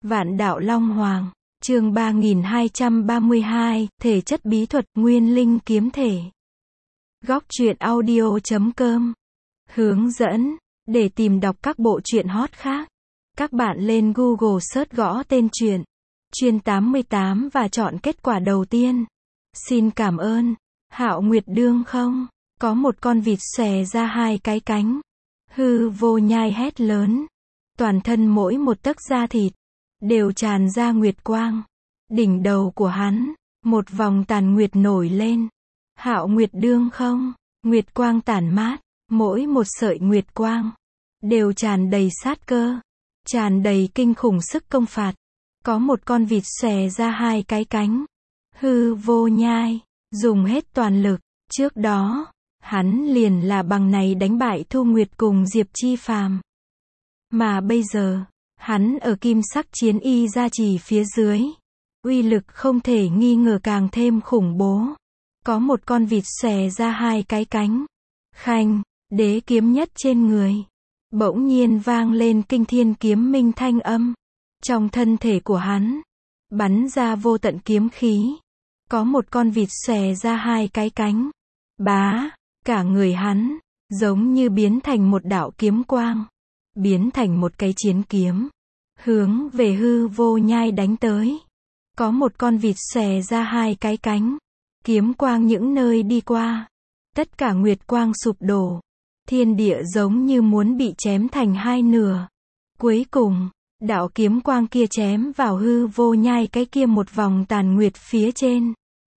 Vạn Đạo Long Hoàng, chương 3232, thể chất bí thuật, nguyên linh kiếm thể. Góc truyện audio.com. Hướng dẫn, để tìm đọc các bộ truyện hot khác, các bạn lên Google search gõ tên truyện, Chuyên 88 và chọn kết quả đầu tiên. Xin cảm ơn. Hạo Nguyệt Đương không? Có một con vịt xòe ra hai cái cánh. Hư Vô Nhai hét lớn. Toàn thân mỗi một tấc da thịt đều tràn ra nguyệt quang. Đỉnh đầu của hắn, một vòng tàn nguyệt nổi lên. Hạo Nguyệt Đương không? Nguyệt quang tản mát, mỗi một sợi nguyệt quang đều tràn đầy sát cơ, tràn đầy kinh khủng sức công phạt. Có một con vịt xòe ra hai cái cánh. Hư Vô Nhai dùng hết toàn lực. Trước đó, hắn liền là bằng này đánh bại Thu Nguyệt cùng Diệp Chi Phàm. Mà bây giờ, hắn ở kim sắc chiến y gia trì phía dưới, uy lực không thể nghi ngờ càng thêm khủng bố. Có một con vịt xòe ra hai cái cánh. Khanh, đế kiếm nhất trên người. Bỗng nhiên vang lên kinh thiên kiếm minh thanh âm. Trong thân thể của hắn, bắn ra vô tận kiếm khí. Có một con vịt xòe ra hai cái cánh. Bá, cả người hắn, giống như biến thành một đạo kiếm quang. Biến thành một cái chiến kiếm. Hướng về Hư Vô Nhai đánh tới. Có một con vịt xòe ra hai cái cánh. Kiếm quang những nơi đi qua. Tất cả nguyệt quang sụp đổ. Thiên địa giống như muốn bị chém thành hai nửa. Cuối cùng, đạo kiếm quang kia chém vào Hư Vô Nhai cái kia một vòng tàn nguyệt phía trên.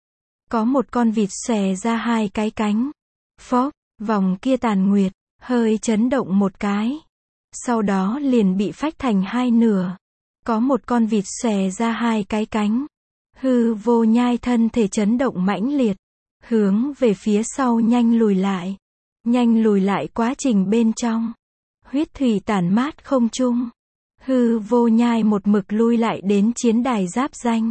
Có một con vịt xòe ra hai cái cánh. Phốc, vòng kia tàn nguyệt, hơi chấn động một cái. Sau đó liền bị phách thành hai nửa. Có một con vịt xòe ra hai cái cánh. Hư Vô Nhai thân thể chấn động mãnh liệt. Hướng về phía sau nhanh lùi lại. Nhanh lùi lại quá trình bên trong. Huyết thủy tản mát không trung. Hư Vô Nhai một mực lui lại đến chiến đài giáp danh.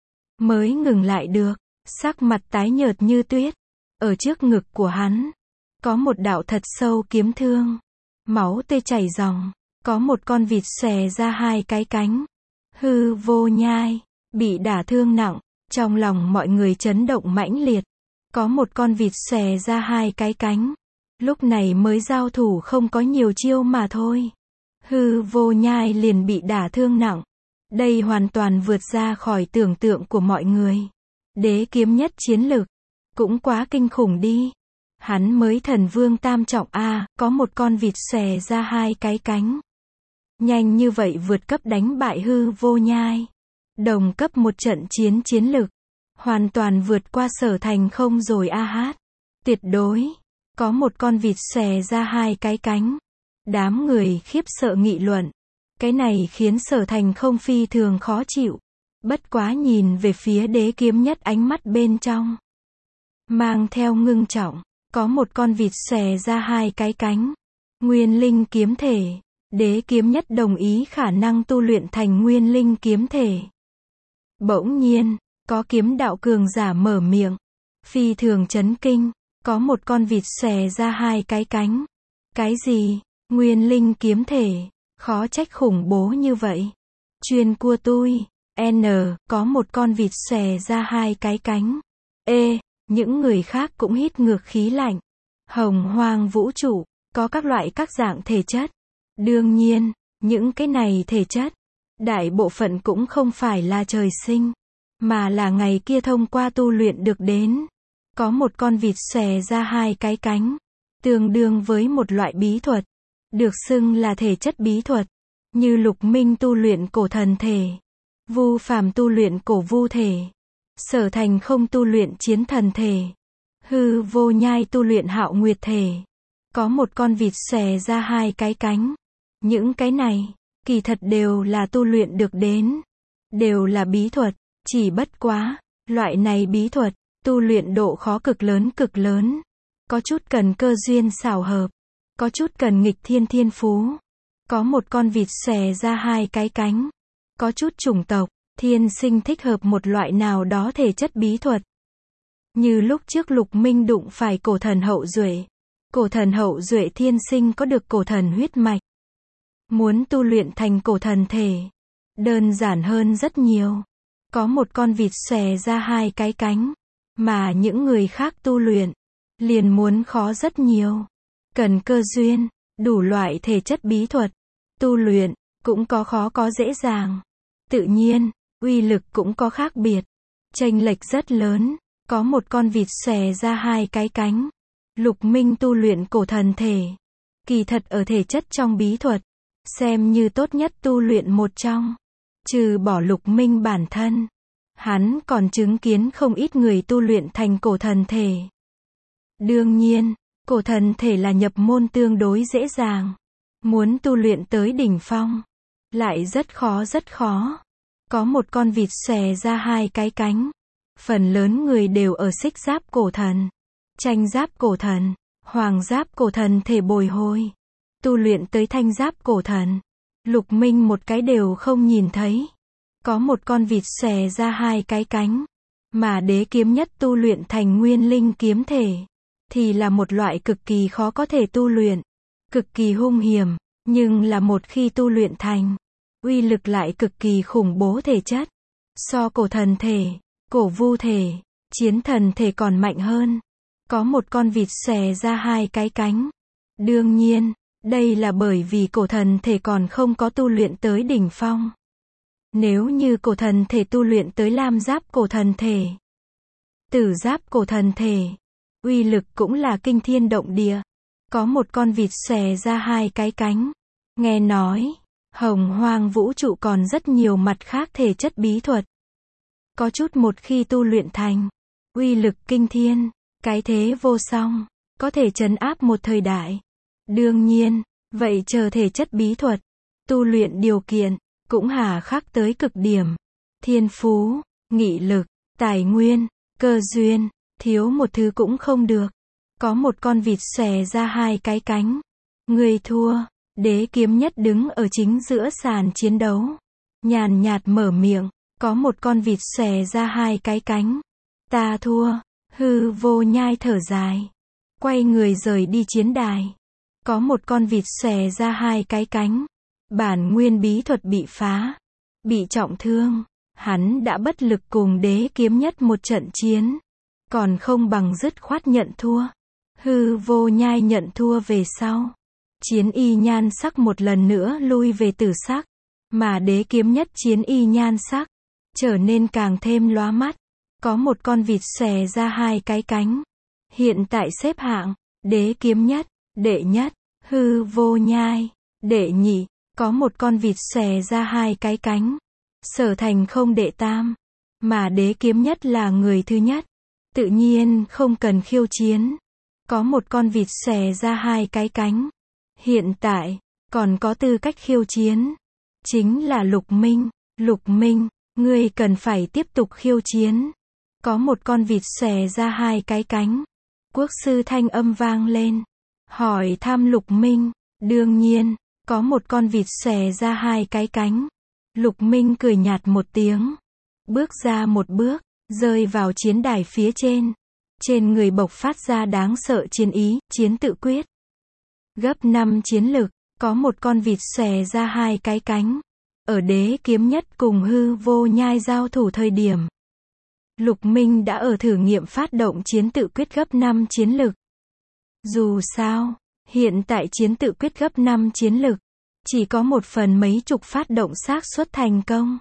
Mới ngừng lại được. Sắc mặt tái nhợt như tuyết. Ở trước ngực của hắn, có một đạo thật sâu kiếm thương. Máu tươi chảy ròng. Có một con vịt xòe ra hai cái cánh. Hư Vô Nhai bị đả thương nặng. Trong lòng mọi người chấn động mãnh liệt. Có một con vịt xòe ra hai cái cánh. Lúc này mới giao thủ không có nhiều chiêu mà thôi. Hư Vô Nhai liền bị đả thương nặng. Đây hoàn toàn vượt ra khỏi tưởng tượng của mọi người. Đế kiếm nhất chiến lực. Cũng quá kinh khủng đi. Hắn mới thần vương tam trọng A, có một con vịt xòe ra hai cái cánh. Nhanh như vậy vượt cấp đánh bại Hư Vô Nhai. Đồng cấp một trận chiến lực. Hoàn toàn vượt qua Sở Thành không rồi a hát. Tuyệt đối. Có một con vịt xòe ra hai cái cánh. Đám người khiếp sợ nghị luận. Cái này khiến Sở Thành không phi thường khó chịu. Bất quá nhìn về phía đế kiếm nhất ánh mắt bên trong. Mang theo ngưng trọng. Có một con vịt xòe ra hai cái cánh. Nguyên linh kiếm thể. Đế kiếm nhất đồng ý khả năng tu luyện thành nguyên linh kiếm thể. Bỗng nhiên, có kiếm đạo cường giả mở miệng. Phi thường chấn kinh. Có một con vịt xòe ra hai cái cánh. Cái gì? Nguyên linh kiếm thể. Khó trách khủng bố như vậy. Chuyên cua tui. Có một con vịt xòe ra hai cái cánh. Những người khác cũng hít ngược khí lạnh. Hồng hoang vũ trụ, có các loại các dạng thể chất. Đương nhiên, những cái này thể chất, đại bộ phận cũng không phải là trời sinh, mà là ngày kia thông qua tu luyện được đến. Có một con vịt xòe ra hai cái cánh, tương đương với một loại bí thuật, được xưng là thể chất bí thuật, như Lục Minh tu luyện cổ thần thể, Vu Phàm tu luyện cổ vu thể, Sở Thành không tu luyện chiến thần thể, Hư Vô Nhai tu luyện hạo nguyệt thể. Có một con vịt xòe ra hai cái cánh. Những cái này, kỳ thật đều là tu luyện được đến. Đều là bí thuật, chỉ bất quá, loại này bí thuật, tu luyện độ khó cực lớn. Có chút cần cơ duyên xảo hợp. Có chút cần nghịch thiên phú. Có một con vịt xòe ra hai cái cánh. Có chút chủng tộc, thiên sinh thích hợp một loại nào đó thể chất bí thuật. Như lúc trước Lục Minh đụng phải cổ thần hậu duệ. Cổ thần hậu duệ thiên sinh có được cổ thần huyết mạch. Muốn tu luyện thành cổ thần thể, Đơn giản hơn rất nhiều. Có một con vịt xòe ra hai cái cánh, mà những người khác tu luyện, liền muốn khó rất nhiều. Cần cơ duyên, đủ loại thể chất bí thuật. Tu luyện, cũng có khó có dễ dàng. Tự nhiên, uy lực cũng có khác biệt. Chênh lệch rất lớn. Có một con vịt xòe ra hai cái cánh. Lục Minh tu luyện cổ thần thể. Kỳ thật ở thể chất trong bí thuật, xem như tốt nhất tu luyện một trong. Trừ bỏ Lục Minh bản thân, hắn còn chứng kiến không ít người tu luyện thành cổ thần thể. Đương nhiên, cổ thần thể là nhập môn tương đối dễ dàng. Muốn tu luyện tới đỉnh phong, lại rất khó rất khó. Có một con vịt xòe ra hai cái cánh. Phần lớn người đều ở xích giáp cổ thần, tranh giáp cổ thần, hoàng giáp cổ thần thể bồi hồi. Tu luyện tới thanh giáp cổ thần, Lục Minh một cái đều không nhìn thấy. Có một con vịt xòe ra hai cái cánh, mà đế kiếm nhất tu luyện thành nguyên linh kiếm thể, thì là một loại cực kỳ khó có thể tu luyện, cực kỳ hung hiểm, nhưng là một khi tu luyện thành, uy lực lại cực kỳ khủng bố thể chất. So cổ thần thể, cổ vu thể, chiến thần thể còn mạnh hơn. Có một con vịt xòe ra hai cái cánh. Đương nhiên, đây là bởi vì cổ thần thể còn không có tu luyện tới đỉnh phong. Nếu như cổ thần thể tu luyện tới lam giáp cổ thần thể, tử giáp cổ thần thể, uy lực cũng là kinh thiên động địa. Có một con vịt xòe ra hai cái cánh. Nghe nói, hồng hoang vũ trụ còn rất nhiều mặt khác thể chất bí thuật. Có chút một khi tu luyện thành, uy lực kinh thiên, cái thế vô song, có thể trấn áp một thời đại. Đương nhiên, vậy chờ thể chất bí thuật, tu luyện điều kiện, cũng hà khắc tới cực điểm. Thiên phú, nghị lực, tài nguyên, cơ duyên, thiếu một thứ cũng không được. Có một con vịt xòe ra hai cái cánh. Người thua, đế kiếm nhất đứng ở chính giữa sàn chiến đấu. Nhàn nhạt mở miệng, có một con vịt xòe ra hai cái cánh. Ta thua, hư vô nhai thở dài. Quay người rời đi chiến đài. Có một con vịt xòe ra hai cái cánh. Bản nguyên bí thuật bị phá, bị trọng thương. Hắn đã bất lực cùng đế kiếm nhất một trận chiến, còn không bằng dứt khoát nhận thua. Hư vô nhai nhận thua về sau, chiến y nhan sắc một lần nữa lui về tử sắc, mà đế kiếm nhất chiến y nhan sắc trở nên càng thêm lóa mắt. Có một con vịt xòe ra hai cái cánh. Hiện tại xếp hạng, đế kiếm nhất, đệ nhất, hư vô nhai, đệ nhị. Có một con vịt xòe ra hai cái cánh. Sở Thành không đệ tam, mà đế kiếm nhất là người thứ nhất. Tự nhiên không cần khiêu chiến. Có một con vịt xòe ra hai cái cánh. Hiện tại, còn có tư cách khiêu chiến. Chính là Lục Minh. Lục Minh, ngươi cần phải tiếp tục khiêu chiến. Có một con vịt xòe ra hai cái cánh. Quốc sư thanh âm vang lên. Hỏi thăm Lục Minh. Đương nhiên, có một con vịt xòe ra hai cái cánh. Lục Minh cười nhạt một tiếng. Bước ra một bước, rơi vào chiến đài phía trên. Trên người bộc phát ra đáng sợ chiến ý, chiến tự quyết. Gấp 5 chiến lực, có một con vịt xòe ra hai cái cánh. Ở đế kiếm nhất cùng hư vô nhai giao thủ thời điểm, Lục Minh đã ở thử nghiệm phát động chiến tự quyết gấp 5 chiến lực. Dù sao, hiện tại chiến tự quyết gấp 5 chiến lực, chỉ có một phần mấy chục phát động xác suất thành công.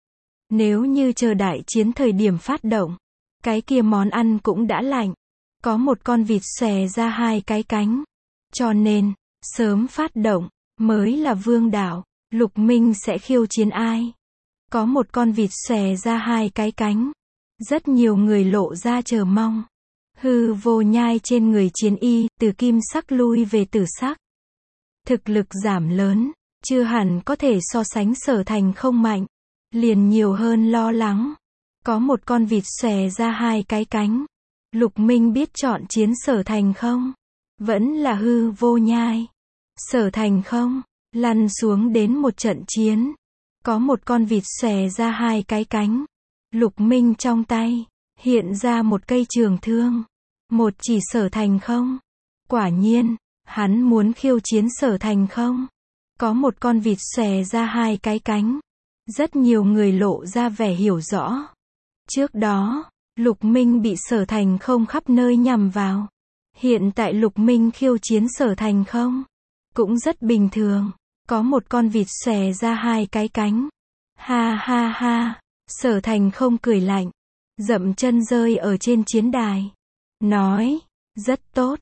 Nếu như chờ đại chiến thời điểm phát động, cái kia món ăn cũng đã lạnh. Có một con vịt xòe ra hai cái cánh. Cho nên, sớm phát động, mới là vương đạo. Lục Minh sẽ khiêu chiến ai? Có một con vịt xòe ra hai cái cánh. Rất nhiều người lộ ra chờ mong. Hư vô nhai trên người chiến y, từ kim sắc lui về tử sắc. Thực lực giảm lớn, chưa hẳn có thể so sánh Sở Thành không mạnh. Liền nhiều hơn lo lắng. Có một con vịt xòe ra hai cái cánh. Lục Minh biết chọn chiến Sở Thành không? Vẫn là hư vô nhai. Sở Thành không? Lăn xuống đến một trận chiến. Có một con vịt xòe ra hai cái cánh. Lục Minh trong tay, hiện ra một cây trường thương. Một chỉ Sở Thành không? Quả nhiên, hắn muốn khiêu chiến Sở Thành không? Có một con vịt xòe ra hai cái cánh. Rất nhiều người lộ ra vẻ hiểu rõ. Trước đó, Lục Minh bị Sở Thành không khắp nơi nhằm vào. Hiện tại Lục Minh khiêu chiến Sở Thành không cũng rất bình thường. Có một con vịt xòe ra hai cái cánh. Ha ha ha, Sở Thành không cười lạnh, dậm chân rơi ở trên chiến đài. Nói, rất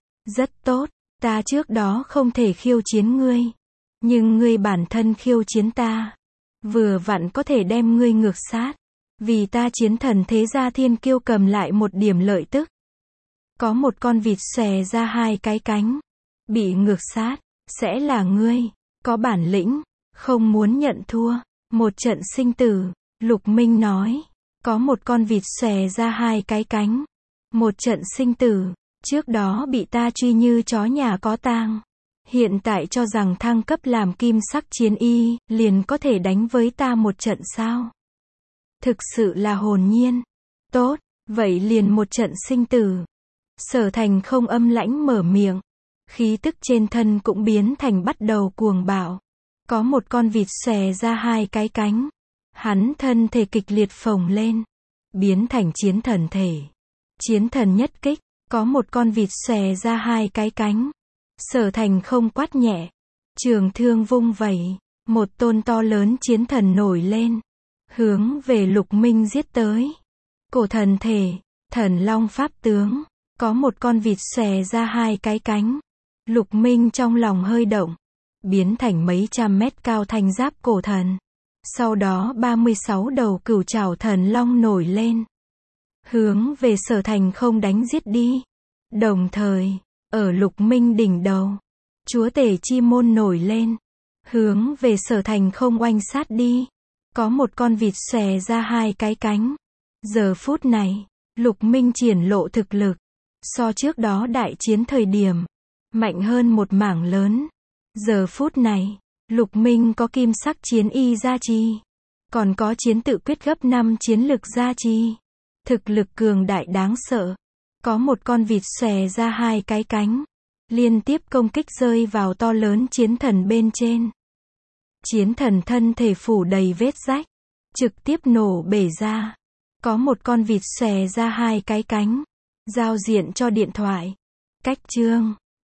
tốt, ta trước đó không thể khiêu chiến ngươi. Nhưng ngươi bản thân khiêu chiến ta. Vừa vặn có thể đem ngươi ngược sát. Vì ta chiến thần thế gia thiên kiêu cầm lại một điểm lợi tức. Có một con vịt xòe ra hai cái cánh. Bị ngược sát, sẽ là ngươi. Có bản lĩnh, không muốn nhận thua. Một trận sinh tử, Lục Minh nói. Có một con vịt xòe ra hai cái cánh. Một trận sinh tử, trước đó bị ta truy như chó nhà có tang. Hiện tại cho rằng thăng cấp làm kim sắc chiến y, liền có thể đánh với ta một trận sao? Thực sự là hồn nhiên. Tốt, vậy liền một trận sinh tử. Sở Thành không âm lãnh mở miệng. Khí tức trên thân cũng biến thành bắt đầu cuồng bạo. Có một con vịt xòe ra hai cái cánh. Hắn thân thể kịch liệt phồng lên. Biến thành chiến thần thể. Chiến thần nhất kích. Có một con vịt xòe ra hai cái cánh. Sở Thành không quát nhẹ. Trường thương vung vẩy. Một tôn to lớn chiến thần nổi lên. Hướng về Lục Minh giết tới. Cổ thần thể. Thần long pháp tướng. Có một con vịt xòe ra hai cái cánh. Lục Minh trong lòng hơi động. Biến thành mấy trăm mét cao thanh giáp cổ thần. Sau đó 36 đầu cửu trảo thần long nổi lên. Hướng về Sở Thành không đánh giết đi. Đồng thời, ở Lục Minh đỉnh đầu, chúa tể chi môn nổi lên. Hướng về Sở Thành không oanh sát đi. Có một con vịt xòe ra hai cái cánh. Giờ phút này, Lục Minh triển lộ thực lực. So trước đó đại chiến thời điểm, mạnh hơn một mảng lớn. Giờ phút này, Lục Minh có kim sắc chiến y gia trì. Còn có chiến tự quyết gấp 5 chiến lực gia trì. Thực lực cường đại đáng sợ. Có một con vịt xòe ra hai cái cánh. Liên tiếp công kích rơi vào to lớn chiến thần bên trên. Chiến thần thân thể phủ đầy vết rách. Trực tiếp nổ bể ra. Có một con vịt xòe ra hai cái cánh. Giao diện cho điện thoại. Cách chương